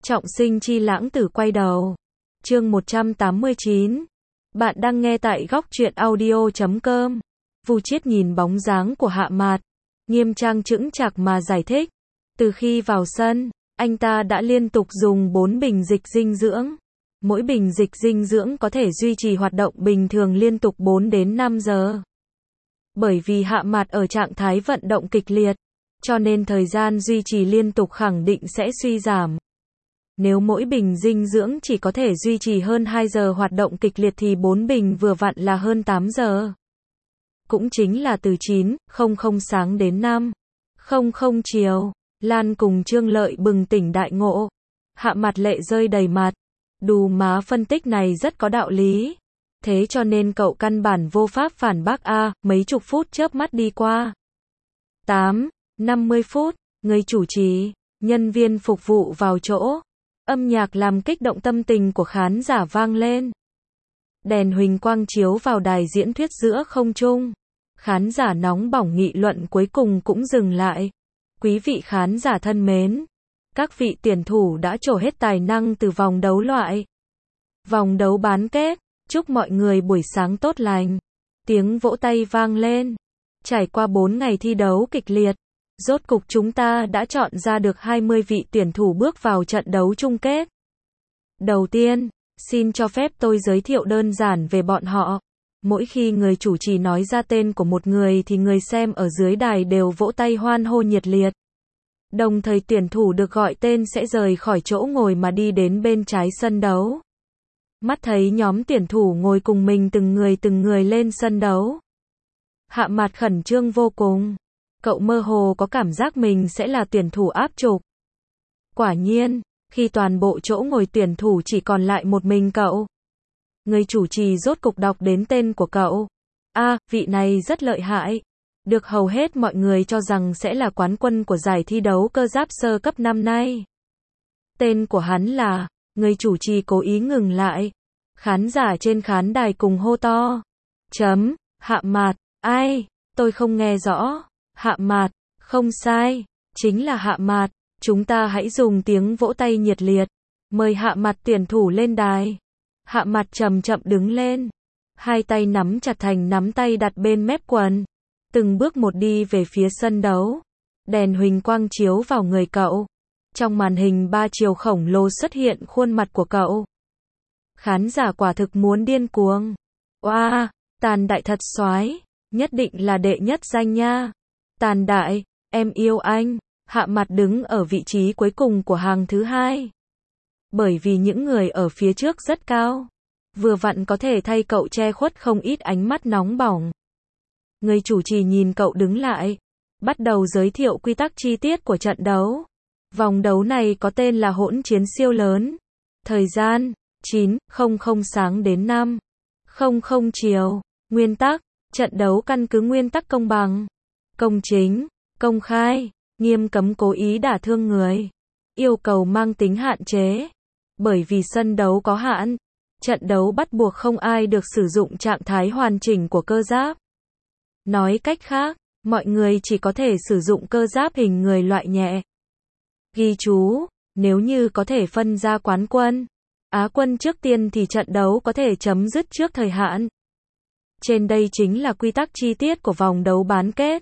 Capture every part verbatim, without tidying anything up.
Trọng sinh chi lãng tử quay đầu. Chương một trăm tám mươi chín. Bạn đang nghe tại góc truyện audio chấm com. Vu Chiết nhìn bóng dáng của Hạ Mạt, nghiêm trang chững chạc mà giải thích. Từ khi vào sân, anh ta đã liên tục dùng bốn bình dịch dinh dưỡng. Mỗi bình dịch dinh dưỡng có thể duy trì hoạt động bình thường liên tục bốn đến năm giờ. Bởi vì Hạ Mạt ở trạng thái vận động kịch liệt, cho nên thời gian duy trì liên tục khẳng định sẽ suy giảm. Nếu mỗi bình dinh dưỡng chỉ có thể duy trì hơn hai giờ hoạt động kịch liệt thì bốn bình vừa vặn là hơn tám giờ. Cũng chính là từ chín không không sáng đến năm không không chiều. Lan cùng Trương Lợi bừng tỉnh đại ngộ. Hạ Mạt lệ rơi đầy mặt. Đù má, phân tích này rất có đạo lý. Thế cho nên cậu căn bản vô pháp phản bác a. Mấy chục phút chớp mắt đi qua. tám năm mươi phút, người chủ trì, nhân viên phục vụ vào chỗ. Âm nhạc làm kích động tâm tình của khán giả vang lên. Đèn huỳnh quang chiếu vào đài diễn thuyết giữa không trung. Khán giả nóng bỏng nghị luận cuối cùng cũng dừng lại. Quý vị khán giả thân mến, các vị tuyển thủ đã trổ hết tài năng từ vòng đấu loại. Vòng đấu bán kết, chúc mọi người buổi sáng tốt lành. Tiếng vỗ tay vang lên. Trải qua bốn ngày thi đấu kịch liệt, rốt cục chúng ta đã chọn ra được hai mươi vị tuyển thủ bước vào trận đấu chung kết. Đầu tiên, xin cho phép tôi giới thiệu đơn giản về bọn họ. Mỗi khi người chủ trì nói ra tên của một người thì người xem ở dưới đài đều vỗ tay hoan hô nhiệt liệt. Đồng thời tuyển thủ được gọi tên sẽ rời khỏi chỗ ngồi mà đi đến bên trái sân đấu. Mắt thấy nhóm tuyển thủ ngồi cùng mình từng người từng người lên sân đấu. Hạ Mạt khẩn trương vô cùng. Cậu mơ hồ có cảm giác mình sẽ là tuyển thủ áp trục. Quả nhiên, khi toàn bộ chỗ ngồi tuyển thủ chỉ còn lại một mình cậu, người chủ trì rốt cục đọc đến tên của cậu. A, à, vị này rất lợi hại. Được hầu hết mọi người cho rằng sẽ là quán quân của giải thi đấu cơ giáp sơ cấp năm nay. Tên của hắn là, người chủ trì cố ý ngừng lại. Khán giả trên khán đài cùng hô to. Chấm, Hạ Mạt, ai, tôi không nghe rõ. Hạ Mạt, không sai, chính là Hạ Mạt. Chúng ta hãy dùng tiếng vỗ tay nhiệt liệt. Mời Hạ Mạt tuyển thủ lên đài. Hạ Mạt chậm chậm đứng lên. Hai tay nắm chặt thành nắm tay đặt bên mép quần. Từng bước một đi về phía sân đấu. Đèn huỳnh quang chiếu vào người cậu. Trong màn hình ba chiều khổng lồ xuất hiện khuôn mặt của cậu. Khán giả quả thực muốn điên cuồng. Oa, Tàn Đại thật soái, nhất định là đệ nhất danh nha. Tàn Đại, em yêu anh. Hạ Mạt đứng ở vị trí cuối cùng của hàng thứ hai. Bởi vì những người ở phía trước rất cao, vừa vặn có thể thay cậu che khuất không ít ánh mắt nóng bỏng. Người chủ trì nhìn cậu đứng lại, bắt đầu giới thiệu quy tắc chi tiết của trận đấu. Vòng đấu này có tên là hỗn chiến siêu lớn. Thời gian, chín không không sáng đến năm không không chiều. Nguyên tắc, trận đấu căn cứ nguyên tắc công bằng, công chính, công khai, nghiêm cấm cố ý đả thương người. Yêu cầu mang tính hạn chế. Bởi vì sân đấu có hạn, trận đấu bắt buộc không ai được sử dụng trạng thái hoàn chỉnh của cơ giáp. Nói cách khác, mọi người chỉ có thể sử dụng cơ giáp hình người loại nhẹ. Ghi chú, nếu như có thể phân ra quán quân, Á quân trước tiên thì trận đấu có thể chấm dứt trước thời hạn. Trên đây chính là quy tắc chi tiết của vòng đấu bán kết.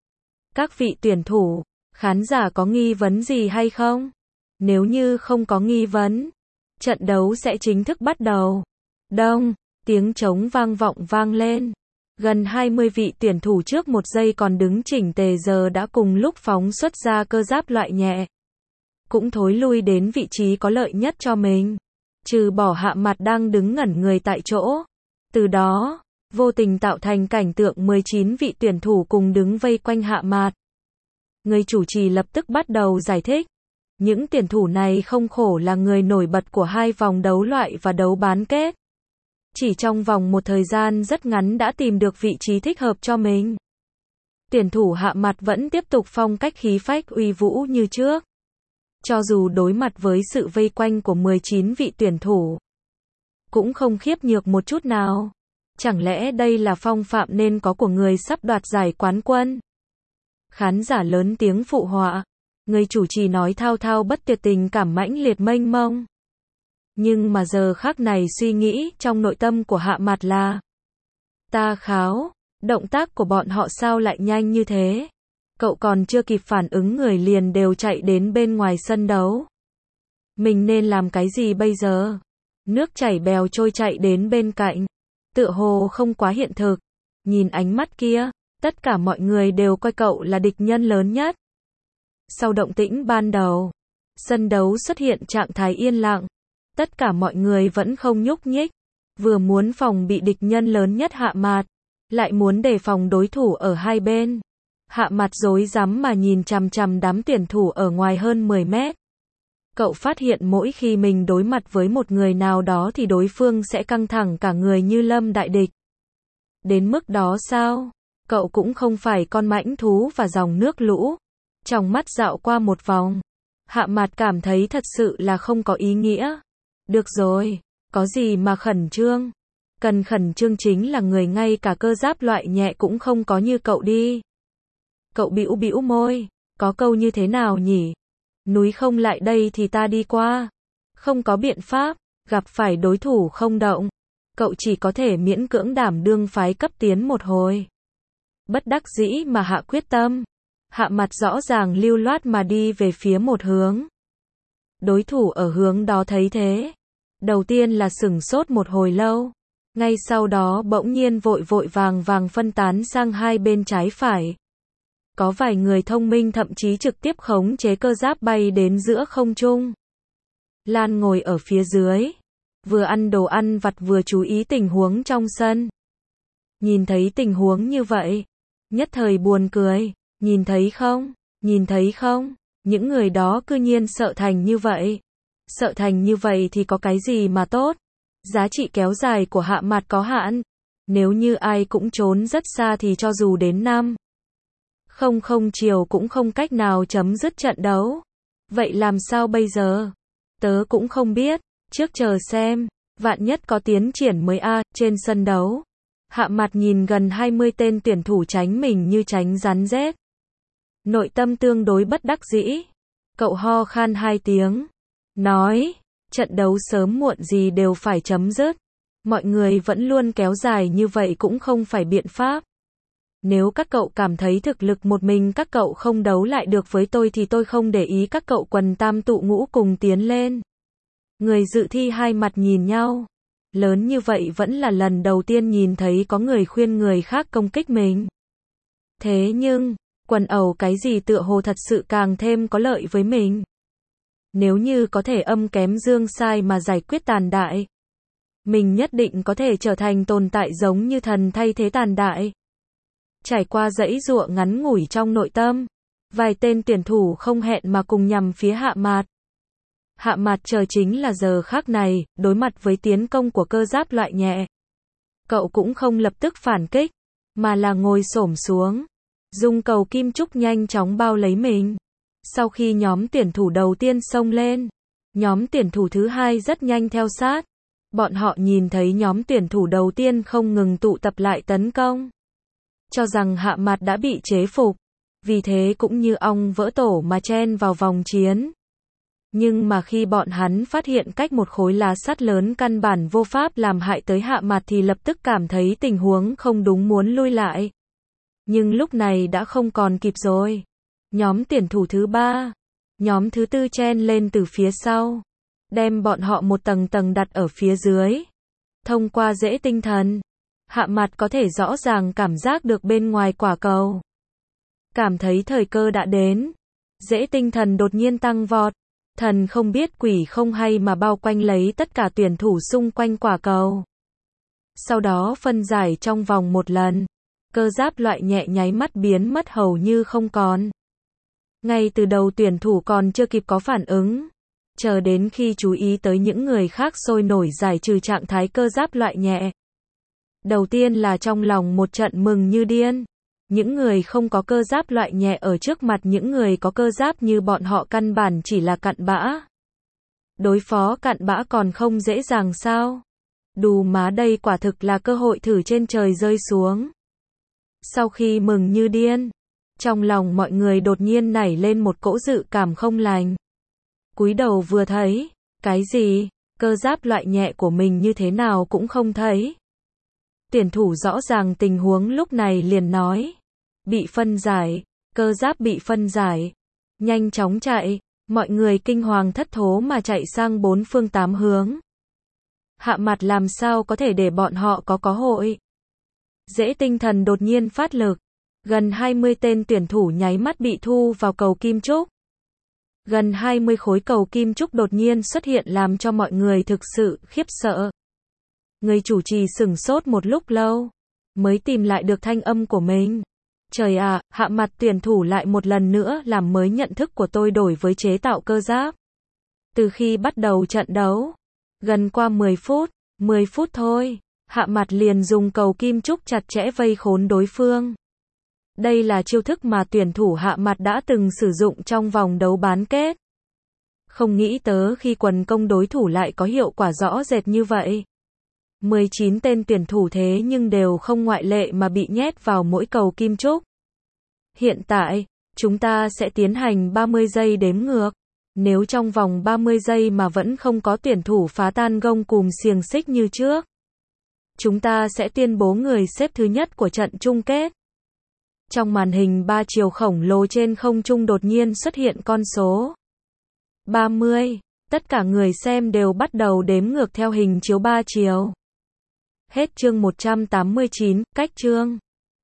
Các vị tuyển thủ, khán giả có nghi vấn gì hay không? Nếu như không có nghi vấn, trận đấu sẽ chính thức bắt đầu. Đông, tiếng trống vang vọng vang lên. Gần hai mươi vị tuyển thủ trước một giây còn đứng chỉnh tề giờ đã cùng lúc phóng xuất ra cơ giáp loại nhẹ. Cũng thối lui đến vị trí có lợi nhất cho mình. Trừ bỏ Hạ Mạt đang đứng ngẩn người tại chỗ. Từ đó, vô tình tạo thành cảnh tượng mười chín vị tuyển thủ cùng đứng vây quanh Hạ Mạt. Người chủ trì lập tức bắt đầu giải thích. Những tuyển thủ này không khổ là người nổi bật của hai vòng đấu loại và đấu bán kết. Chỉ trong vòng một thời gian rất ngắn đã tìm được vị trí thích hợp cho mình. Tuyển thủ Hạ Mạt vẫn tiếp tục phong cách khí phách uy vũ như trước. Cho dù đối mặt với sự vây quanh của mười chín vị tuyển thủ, cũng không khiếp nhược một chút nào. Chẳng lẽ đây là phong phạm nên có của người sắp đoạt giải quán quân? Khán giả lớn tiếng phụ họa. Người chủ trì nói thao thao bất tuyệt, tình cảm mãnh liệt mênh mông. Nhưng mà giờ khắc này suy nghĩ trong nội tâm của Hạ Mạt là ta kháo, động tác của bọn họ sao lại nhanh như thế? Cậu còn chưa kịp phản ứng người liền đều chạy đến bên ngoài sân đấu. Mình nên làm cái gì bây giờ? Nước chảy bèo trôi chạy đến bên cạnh. Tựa hồ không quá hiện thực. Nhìn ánh mắt kia, tất cả mọi người đều coi cậu là địch nhân lớn nhất. Sau động tĩnh ban đầu, sân đấu xuất hiện trạng thái yên lặng. Tất cả mọi người vẫn không nhúc nhích. Vừa muốn phòng bị địch nhân lớn nhất Hạ Mạt, lại muốn đề phòng đối thủ ở hai bên. Hạ Mạt rối rắm mà nhìn chằm chằm đám tuyển thủ ở ngoài hơn mười mét. Cậu phát hiện mỗi khi mình đối mặt với một người nào đó thì đối phương sẽ căng thẳng cả người như lâm đại địch. Đến mức đó sao? Cậu cũng không phải con mãnh thú và dòng nước lũ. Trong mắt dạo qua một vòng, Hạ Mạt cảm thấy thật sự là không có ý nghĩa. Được rồi, có gì mà khẩn trương? Cần khẩn trương chính là người ngay cả cơ giáp loại nhẹ cũng không có như cậu đi. Cậu bĩu bĩu môi, có câu như thế nào nhỉ? Núi không lại đây thì ta đi qua. Không có biện pháp, gặp phải đối thủ không động. Cậu chỉ có thể miễn cưỡng đảm đương phái cấp tiến một hồi. Bất đắc dĩ mà hạ quyết tâm. Hạ Mặt rõ ràng lưu loát mà đi về phía một hướng. Đối thủ ở hướng đó thấy thế. Đầu tiên là sửng sốt một hồi lâu. Ngay sau đó bỗng nhiên vội vội vàng vàng phân tán sang hai bên trái phải. Có vài người thông minh thậm chí trực tiếp khống chế cơ giáp bay đến giữa không trung. Lan ngồi ở phía dưới, vừa ăn đồ ăn vặt vừa chú ý tình huống trong sân. Nhìn thấy tình huống như vậy, nhất thời buồn cười, nhìn thấy không, nhìn thấy không, những người đó cư nhiên sợ thành như vậy. Sợ thành như vậy thì có cái gì mà tốt, giá trị kéo dài của Hạ Mạt có hạn. Nếu như ai cũng trốn rất xa thì cho dù đến năm không không chiều cũng không cách nào chấm dứt trận đấu. Vậy làm sao bây giờ? Tớ cũng không biết, trước chờ xem, vạn nhất có tiến triển mới a. Trên sân đấu, Hạ Mạt nhìn gần hai mươi tên tuyển thủ tránh mình như tránh rắn rết. Nội tâm tương đối bất đắc dĩ. Cậu ho khan hai tiếng, nói, trận đấu sớm muộn gì đều phải chấm dứt. Mọi người vẫn luôn kéo dài như vậy cũng không phải biện pháp. Nếu các cậu cảm thấy thực lực một mình các cậu không đấu lại được với tôi thì tôi không để ý các cậu quần tam tụ ngũ cùng tiến lên. Người dự thi hai mặt nhìn nhau. Lớn như vậy vẫn là lần đầu tiên nhìn thấy có người khuyên người khác công kích mình. Thế nhưng, quần ẩu cái gì tựa hồ thật sự càng thêm có lợi với mình. Nếu như có thể âm kém dương sai mà giải quyết tàn đại, mình nhất định có thể trở thành tồn tại giống như thần thay thế tàn đại. Trải qua dãy giụa ngắn ngủi trong nội tâm, vài tên tuyển thủ không hẹn mà cùng nhằm phía Hạ Mạt. Hạ Mạt chờ chính là giờ khắc này, đối mặt với tiến công của cơ giáp loại nhẹ. Cậu cũng không lập tức phản kích, mà là ngồi xổm xuống, dùng cầu kim trúc nhanh chóng bao lấy mình. Sau khi nhóm tuyển thủ đầu tiên xông lên, nhóm tuyển thủ thứ hai rất nhanh theo sát. Bọn họ nhìn thấy nhóm tuyển thủ đầu tiên không ngừng tụ tập lại tấn công, cho rằng Hạ Mạt đã bị chế phục, vì thế cũng như ong vỡ tổ mà chen vào vòng chiến. Nhưng mà khi bọn hắn phát hiện cách một khối lá sắt lớn căn bản vô pháp làm hại tới Hạ Mạt thì lập tức cảm thấy tình huống không đúng muốn lui lại. Nhưng lúc này đã không còn kịp rồi. Nhóm tuyển thủ thứ ba, nhóm thứ tư chen lên từ phía sau, đem bọn họ một tầng tầng đặt ở phía dưới. Thông qua rễ tinh thần, Hạ Mạt có thể rõ ràng cảm giác được bên ngoài quả cầu. Cảm thấy thời cơ đã đến, rễ tinh thần đột nhiên tăng vọt, thần không biết quỷ không hay mà bao quanh lấy tất cả tuyển thủ xung quanh quả cầu. Sau đó phân giải trong vòng một lần, cơ giáp loại nhẹ nháy mắt biến mất hầu như không còn. Ngay từ đầu tuyển thủ còn chưa kịp có phản ứng, chờ đến khi chú ý tới những người khác sôi nổi giải trừ trạng thái cơ giáp loại nhẹ. Đầu tiên là trong lòng một trận mừng như điên. Những người không có cơ giáp loại nhẹ ở trước mặt những người có cơ giáp như bọn họ căn bản chỉ là cặn bã. Đối phó cặn bã còn không dễ dàng sao? Đù má, đây quả thực là cơ hội thử trên trời rơi xuống. Sau khi mừng như điên, Trong lòng mọi người đột nhiên nảy lên một cỗ dự cảm không lành. Cúi đầu vừa thấy, cái gì? Cơ giáp loại nhẹ của mình như thế nào cũng không thấy. Tuyển thủ rõ ràng tình huống lúc này liền nói. Bị phân giải, cơ giáp bị phân giải. Nhanh chóng chạy, mọi người kinh hoàng thất thố mà chạy sang bốn phương tám hướng. Hạ Mặt làm sao có thể để bọn họ có có hội. Dễ tinh thần đột nhiên phát lực. Gần hai mươi tên tuyển thủ nháy mắt bị thu vào cầu kim trúc. Gần hai mươi khối cầu kim trúc đột nhiên xuất hiện làm cho mọi người thực sự khiếp sợ. Người chủ trì sửng sốt một lúc lâu, mới tìm lại được thanh âm của mình. Trời ạ, à, Hạ Mặt tuyển thủ lại một lần nữa làm mới nhận thức của tôi đổi với chế tạo cơ giáp. Từ khi bắt đầu trận đấu, gần qua mười phút, mười phút thôi, Hạ Mặt liền dùng cầu kim trúc chặt chẽ vây khốn đối phương. Đây là chiêu thức mà tuyển thủ Hạ Mặt đã từng sử dụng trong vòng đấu bán kết. Không nghĩ tới khi quần công đối thủ lại có hiệu quả rõ rệt như vậy. mười chín tên tuyển thủ thế nhưng đều không ngoại lệ mà bị nhét vào mỗi cầu kim trúc. Hiện tại, chúng ta sẽ tiến hành ba mươi giây đếm ngược. Nếu trong vòng ba mươi giây mà vẫn không có tuyển thủ phá tan gông cùm xiềng xích như trước, chúng ta sẽ tuyên bố người xếp thứ nhất của trận chung kết. Trong màn hình ba chiều khổng lồ trên không trung đột nhiên xuất hiện con số ba mươi. Tất cả người xem đều bắt đầu đếm ngược theo hình chiếu ba chiều. Hết chương một trăm tám mươi chín, cách chương.